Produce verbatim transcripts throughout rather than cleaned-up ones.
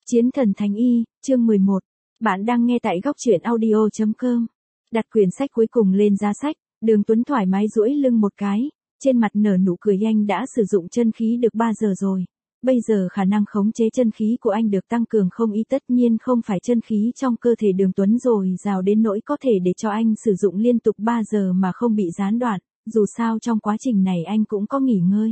Chiến thần Thánh Y, chương mười một. Bạn đang nghe tại góc truyện audio chấm com. Đặt quyển sách cuối cùng lên giá sách, Đường Tuấn thoải mái duỗi lưng một cái, trên mặt nở nụ cười. Anh đã sử dụng chân khí được ba giờ rồi. Bây giờ khả năng khống chế chân khí của anh được tăng cường không ít, tất nhiên không phải chân khí trong cơ thể Đường Tuấn rồi rào đến nỗi có thể để cho anh sử dụng liên tục ba giờ mà không bị gián đoạn, dù sao trong quá trình này anh cũng có nghỉ ngơi.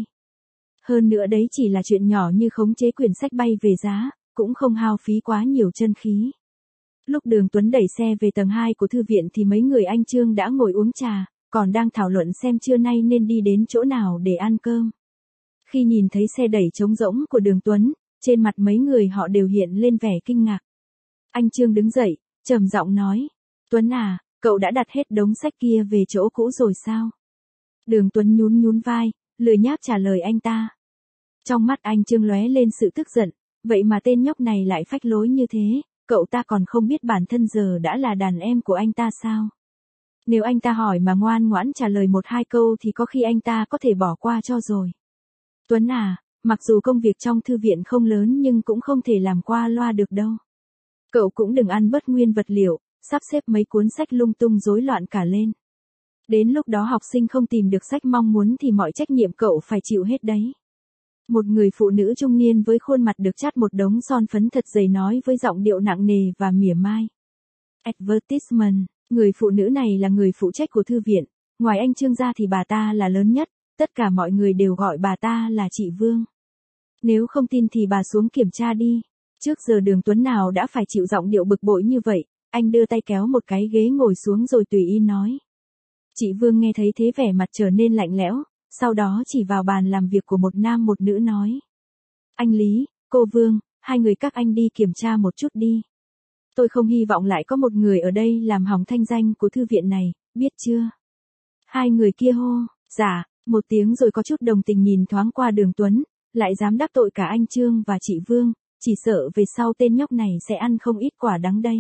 Hơn nữa đấy chỉ là chuyện nhỏ như khống chế quyển sách bay về giá, cũng không hao phí quá nhiều chân khí. Lúc Đường Tuấn đẩy xe về tầng hai của thư viện thì mấy người anh Trương đã ngồi uống trà, còn đang thảo luận xem trưa nay nên đi đến chỗ nào để ăn cơm. Khi nhìn thấy xe đẩy trống rỗng của Đường Tuấn, trên mặt mấy người họ đều hiện lên vẻ kinh ngạc. Anh Trương đứng dậy, trầm giọng nói, Tuấn à, cậu đã đặt hết đống sách kia về chỗ cũ rồi sao? Đường Tuấn nhún nhún vai, lười nhác trả lời anh ta. Trong mắt anh Trương lóe lên sự tức giận, vậy mà tên nhóc này lại phách lối như thế, cậu ta còn không biết bản thân giờ đã là đàn em của anh ta sao? Nếu anh ta hỏi mà ngoan ngoãn trả lời một hai câu thì có khi anh ta có thể bỏ qua cho rồi. Tuấn à, mặc dù công việc trong thư viện không lớn nhưng cũng không thể làm qua loa được đâu. Cậu cũng đừng ăn bất nguyên vật liệu, sắp xếp mấy cuốn sách lung tung rối loạn cả lên. Đến lúc đó học sinh không tìm được sách mong muốn thì mọi trách nhiệm cậu phải chịu hết đấy. Một người phụ nữ trung niên với khuôn mặt được chát một đống son phấn thật dày nói với giọng điệu nặng nề và mỉa mai. Advertisement, người phụ nữ này là người phụ trách của thư viện, ngoài anh Trương ra thì bà ta là lớn nhất, tất cả mọi người đều gọi bà ta là chị Vương. Nếu không tin thì bà xuống kiểm tra đi. Trước giờ Đường Tuấn nào đã phải chịu giọng điệu bực bội như vậy, anh đưa tay kéo một cái ghế ngồi xuống rồi tùy ý nói. Chị Vương nghe thấy thế vẻ mặt trở nên lạnh lẽo, sau đó chỉ vào bàn làm việc của một nam một nữ nói. Anh Lý, cô Vương, hai người các anh đi kiểm tra một chút đi. Tôi không hy vọng lại có một người ở đây làm hỏng thanh danh của thư viện này, biết chưa? Hai người kia hô, dạ, một tiếng rồi có chút đồng tình nhìn thoáng qua Đường Tuấn, lại dám đắc tội cả anh Trương và chị Vương, chỉ sợ về sau tên nhóc này sẽ ăn không ít quả đắng đây.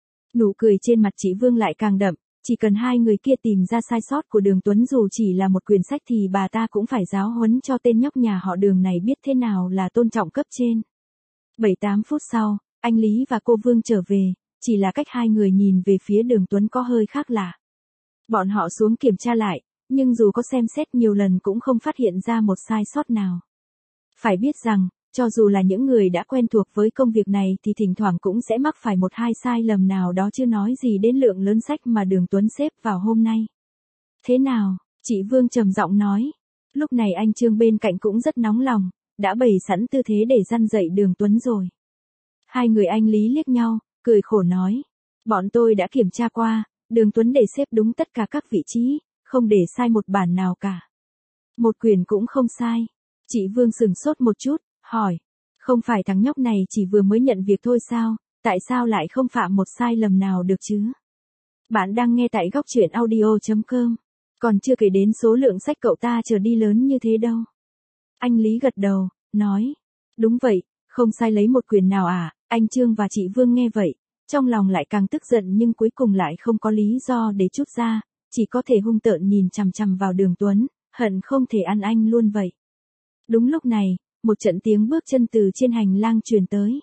Nụ cười trên mặt chị Vương lại càng đậm. Chỉ cần hai người kia tìm ra sai sót của Đường Tuấn dù chỉ là một quyển sách thì bà ta cũng phải giáo huấn cho tên nhóc nhà họ Đường này biết thế nào là tôn trọng cấp trên. bảy tám phút sau, anh Lý và cô Vương trở về, chỉ là cách hai người nhìn về phía Đường Tuấn có hơi khác lạ. Bọn họ xuống kiểm tra lại, nhưng dù có xem xét nhiều lần cũng không phát hiện ra một sai sót nào. Phải biết rằng, cho dù là những người đã quen thuộc với công việc này thì thỉnh thoảng cũng sẽ mắc phải một hai sai lầm nào đó, chưa nói gì đến lượng lớn sách mà Đường Tuấn xếp vào hôm nay. Thế nào, chị Vương trầm giọng nói. Lúc này anh Trương bên cạnh cũng rất nóng lòng, đã bày sẵn tư thế để răn dạy Đường Tuấn rồi. Hai người anh Lý liếc nhau, cười khổ nói. Bọn tôi đã kiểm tra qua, Đường Tuấn để xếp đúng tất cả các vị trí, không để sai một bản nào cả. Một quyển cũng không sai. Chị Vương sửng sốt một chút, hỏi, không phải thằng nhóc này chỉ vừa mới nhận việc thôi sao, tại sao lại không phạm một sai lầm nào được chứ? Bạn đang nghe tại góc truyện audio chấm com, còn chưa kể đến số lượng sách cậu ta chờ đi lớn như thế đâu. Anh Lý gật đầu, nói, đúng vậy, không sai lấy một quyển nào à. Anh Trương và chị Vương nghe vậy, trong lòng lại càng tức giận nhưng cuối cùng lại không có lý do để trút ra, chỉ có thể hung tợn nhìn chằm chằm vào Đường Tuấn, hận không thể ăn anh luôn vậy. Đúng lúc này, một trận tiếng bước chân từ trên hành lang truyền tới.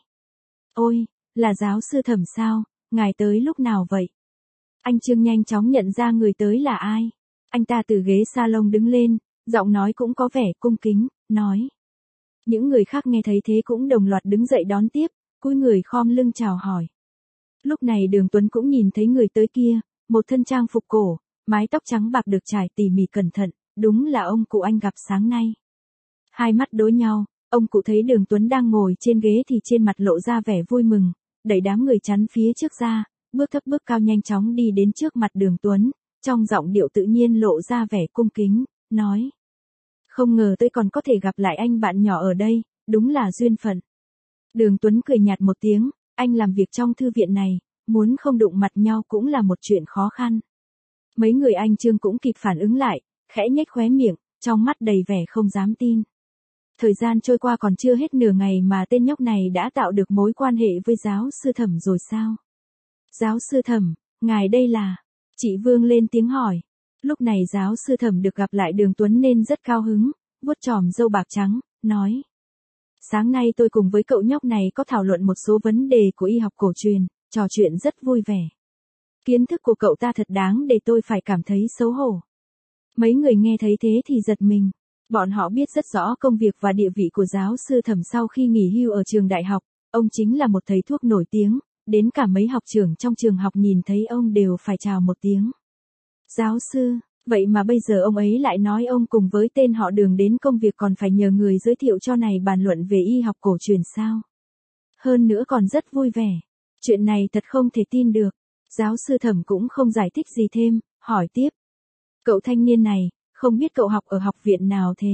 Ôi, là giáo sư Thẩm sao, ngài tới lúc nào vậy? Anh Trương nhanh chóng nhận ra người tới là ai. Anh ta từ ghế salon đứng lên, giọng nói cũng có vẻ cung kính, nói. Những người khác nghe thấy thế cũng đồng loạt đứng dậy đón tiếp, cúi người khom lưng chào hỏi. Lúc này Đường Tuấn cũng nhìn thấy người tới kia, một thân trang phục cổ, mái tóc trắng bạc được trải tỉ mỉ cẩn thận, đúng là ông cụ anh gặp sáng nay. Hai mắt đối nhau, ông cụ thấy Đường Tuấn đang ngồi trên ghế thì trên mặt lộ ra vẻ vui mừng, đẩy đám người chắn phía trước ra, bước thấp bước cao nhanh chóng đi đến trước mặt Đường Tuấn, trong giọng điệu tự nhiên lộ ra vẻ cung kính, nói. Không ngờ tôi còn có thể gặp lại anh bạn nhỏ ở đây, đúng là duyên phận. Đường Tuấn cười nhạt một tiếng, anh làm việc trong thư viện này, muốn không đụng mặt nhau cũng là một chuyện khó khăn. Mấy người anh Trương cũng kịp phản ứng lại, khẽ nhếch khóe miệng, trong mắt đầy vẻ không dám tin. Thời gian trôi qua còn chưa hết nửa ngày mà tên nhóc này đã tạo được mối quan hệ với giáo sư Thẩm rồi sao? Giáo sư Thẩm, ngài đây là... Chị Vương lên tiếng hỏi. Lúc này giáo sư Thẩm được gặp lại Đường Tuấn nên rất cao hứng, vuốt chòm râu bạc trắng, nói. Sáng nay tôi cùng với cậu nhóc này có thảo luận một số vấn đề của y học cổ truyền, trò chuyện rất vui vẻ. Kiến thức của cậu ta thật đáng để tôi phải cảm thấy xấu hổ. Mấy người nghe thấy thế thì giật mình. Bọn họ biết rất rõ công việc và địa vị của giáo sư Thẩm sau khi nghỉ hưu ở trường đại học. Ông chính là một thầy thuốc nổi tiếng, đến cả mấy học trưởng trong trường học nhìn thấy ông đều phải chào một tiếng. Giáo sư, vậy mà bây giờ ông ấy lại nói ông cùng với tên họ Đường đến công việc còn phải nhờ người giới thiệu cho này bàn luận về y học cổ truyền sao? Hơn nữa còn rất vui vẻ. Chuyện này thật không thể tin được. Giáo sư Thẩm cũng không giải thích gì thêm, hỏi tiếp. Cậu thanh niên này, không biết cậu học ở học viện nào thế?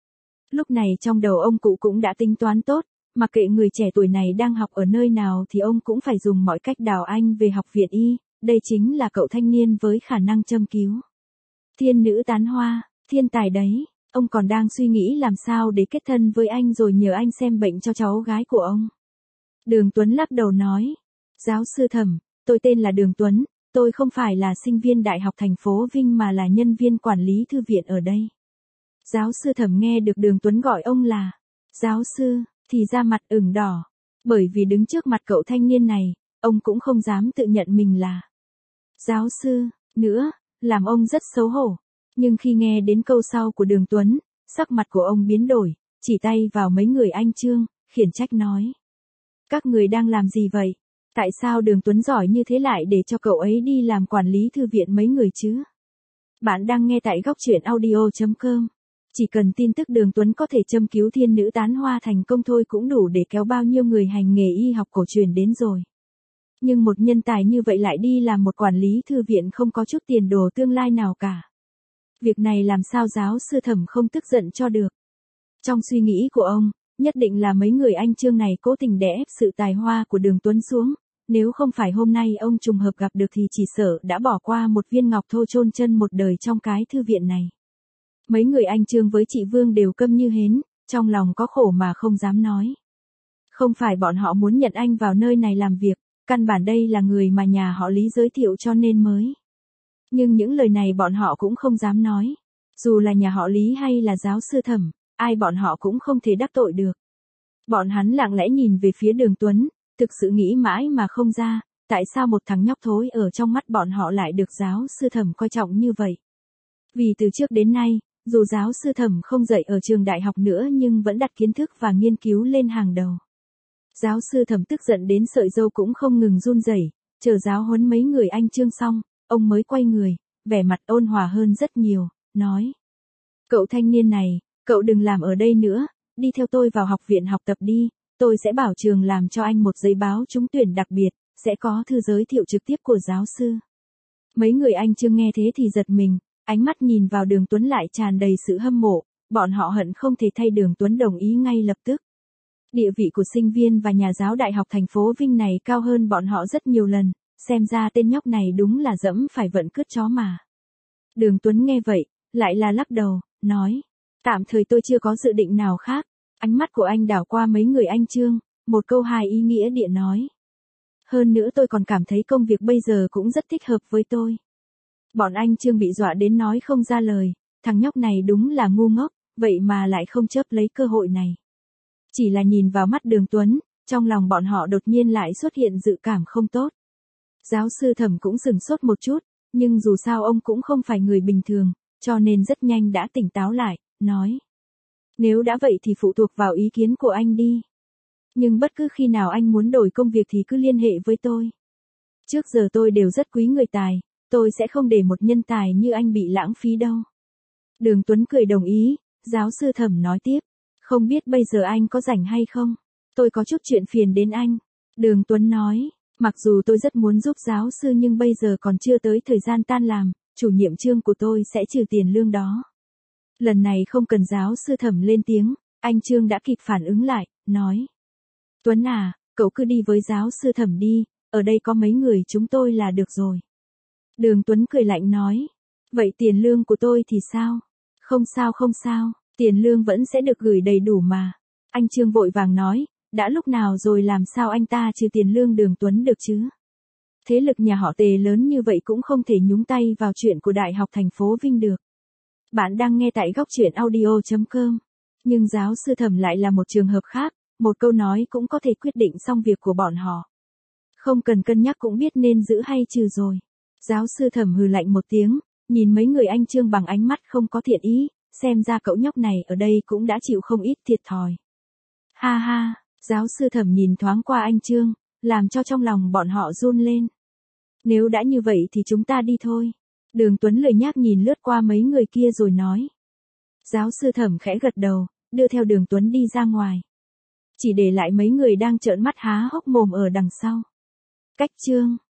Lúc này trong đầu ông cụ cũng đã tính toán tốt, mặc kệ người trẻ tuổi này đang học ở nơi nào thì ông cũng phải dùng mọi cách đào anh về học viện y, đây chính là cậu thanh niên với khả năng châm cứu. Thiên nữ tán hoa, thiên tài đấy, ông còn đang suy nghĩ làm sao để kết thân với anh rồi nhờ anh xem bệnh cho cháu gái của ông. Đường Tuấn lắc đầu nói, giáo sư Thẩm, tôi tên là Đường Tuấn, tôi không phải là sinh viên Đại học thành phố Vinh mà là nhân viên quản lý thư viện ở đây. Giáo sư Thẩm nghe được Đường Tuấn gọi ông là giáo sư, thì da mặt ửng đỏ, bởi vì đứng trước mặt cậu thanh niên này, ông cũng không dám tự nhận mình là giáo sư, nữa, làm ông rất xấu hổ. Nhưng khi nghe đến câu sau của Đường Tuấn, sắc mặt của ông biến đổi, chỉ tay vào mấy người anh Trương, khiển trách nói. Các người đang làm gì vậy? Tại sao Đường Tuấn giỏi như thế lại để cho cậu ấy đi làm quản lý thư viện mấy người chứ? Bạn đang nghe tại góc truyện audio chấm com. Chỉ cần tin tức Đường Tuấn có thể châm cứu thiên nữ tán hoa thành công thôi cũng đủ để kéo bao nhiêu người hành nghề y học cổ truyền đến rồi. Nhưng một nhân tài như vậy lại đi làm một quản lý thư viện không có chút tiền đồ tương lai nào cả. Việc này làm sao giáo sư Thẩm không tức giận cho được. Trong suy nghĩ của ông, nhất định là mấy người anh Trương này cố tình đè ép sự tài hoa của Đường Tuấn xuống. Nếu không phải hôm nay ông trùng hợp gặp được thì chỉ sợ đã bỏ qua một viên ngọc thô chôn chân một đời trong cái thư viện này. Mấy người anh Trương với chị Vương đều câm như hến, trong lòng có khổ mà không dám nói. Không phải bọn họ muốn nhận anh vào nơi này làm việc, căn bản đây là người mà nhà họ Lý giới thiệu cho nên mới. Nhưng những lời này bọn họ cũng không dám nói. Dù là nhà họ Lý hay là giáo sư Thẩm, ai bọn họ cũng không thể đắc tội được. Bọn hắn lặng lẽ nhìn về phía Đường Tuấn, thực sự nghĩ mãi mà không ra, tại sao một thằng nhóc thối ở trong mắt bọn họ lại được giáo sư Thẩm coi trọng như vậy. Vì từ trước đến nay, dù giáo sư Thẩm không dạy ở trường đại học nữa nhưng vẫn đặt kiến thức và nghiên cứu lên hàng đầu. Giáo sư Thẩm tức giận đến sợi râu cũng không ngừng run rẩy, chờ giáo huấn mấy người anh Trương xong, ông mới quay người, vẻ mặt ôn hòa hơn rất nhiều, nói. Cậu thanh niên này, cậu đừng làm ở đây nữa, đi theo tôi vào học viện học tập đi, tôi sẽ bảo trường làm cho anh một giấy báo trúng tuyển đặc biệt, sẽ có thư giới thiệu trực tiếp của giáo sư. Mấy người anh Trương nghe thế thì giật mình, ánh mắt nhìn vào Đường Tuấn lại tràn đầy sự hâm mộ, bọn họ hận không thể thay Đường Tuấn đồng ý ngay lập tức. Địa vị của sinh viên và nhà giáo đại học thành phố Vinh này cao hơn bọn họ rất nhiều lần, xem ra tên nhóc này đúng là dẫm phải vận cướp chó mà. Đường Tuấn nghe vậy, lại là lắc đầu, nói, tạm thời tôi chưa có dự định nào khác. Ánh mắt của anh đảo qua mấy người anh Trương, một câu hài ý nghĩa địa nói. Hơn nữa tôi còn cảm thấy công việc bây giờ cũng rất thích hợp với tôi. Bọn anh Trương bị dọa đến nói không ra lời, thằng nhóc này đúng là ngu ngốc, vậy mà lại không chớp lấy cơ hội này. Chỉ là nhìn vào mắt Đường Tuấn, trong lòng bọn họ đột nhiên lại xuất hiện dự cảm không tốt. Giáo sư Thẩm cũng sửng sốt một chút, nhưng dù sao ông cũng không phải người bình thường, cho nên rất nhanh đã tỉnh táo lại, nói. Nếu đã vậy thì phụ thuộc vào ý kiến của anh đi. Nhưng bất cứ khi nào anh muốn đổi công việc thì cứ liên hệ với tôi. Trước giờ tôi đều rất quý người tài, tôi sẽ không để một nhân tài như anh bị lãng phí đâu. Đường Tuấn cười đồng ý, giáo sư Thẩm nói tiếp. Không biết bây giờ anh có rảnh hay không? Tôi có chút chuyện phiền đến anh. Đường Tuấn nói, mặc dù tôi rất muốn giúp giáo sư nhưng bây giờ còn chưa tới thời gian tan làm, chủ nhiệm Trương của tôi sẽ trừ tiền lương đó. Lần này không cần giáo sư Thẩm lên tiếng, anh Trương đã kịp phản ứng lại, nói. Tuấn à, cậu cứ đi với giáo sư Thẩm đi, ở đây có mấy người chúng tôi là được rồi. Đường Tuấn cười lạnh nói, vậy tiền lương của tôi thì sao? Không sao không sao, tiền lương vẫn sẽ được gửi đầy đủ mà. Anh Trương vội vàng nói, đã lúc nào rồi làm sao anh ta trừ tiền lương Đường Tuấn được chứ? Thế lực nhà họ Tề lớn như vậy cũng không thể nhúng tay vào chuyện của Đại học thành phố Vinh được. Bạn đang nghe tại góc truyện audio chấm com. Nhưng giáo sư Thẩm lại là một trường hợp khác, Một câu nói cũng có thể quyết định xong việc của bọn họ. Không cần cân nhắc cũng biết nên giữ hay trừ rồi. Giáo sư Thẩm hừ lạnh một tiếng, nhìn mấy người anh Trương bằng ánh mắt không có thiện ý, xem ra cậu nhóc này ở đây cũng đã chịu không ít thiệt thòi. Ha ha, giáo sư Thẩm nhìn thoáng qua anh Trương, làm cho trong lòng bọn họ run lên. Nếu đã như vậy thì chúng ta đi thôi. Đường Tuấn lười nhác nhìn lướt qua mấy người kia rồi nói. Giáo sư Thẩm khẽ gật đầu, đưa theo Đường Tuấn đi ra ngoài. Chỉ để lại mấy người đang trợn mắt há hốc mồm ở đằng sau. Cách chương